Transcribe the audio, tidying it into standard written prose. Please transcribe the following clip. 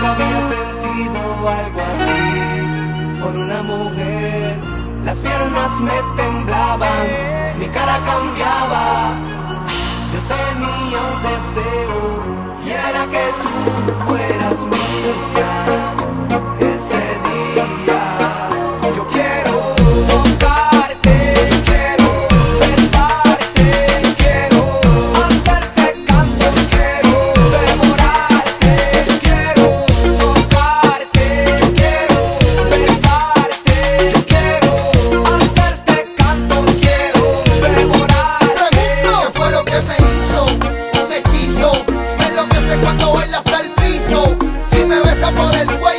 nunca había sentido algo así por una mujer. Las piernas me temblaban, mi cara cambiaba. Yo tenía un deseo y era que tú fueras mía. Ese día yo quiero tocarte, quiero besarte, quiero hacerte canto, quiero devorarte. Yo quiero tocarte, yo quiero besarte, yo quiero hacerte canto, quiero devorarte. ¿Qué fue lo que me hizo? Un hechizo, me enloquece cuando baila hasta el piso. Si me besa por el cuello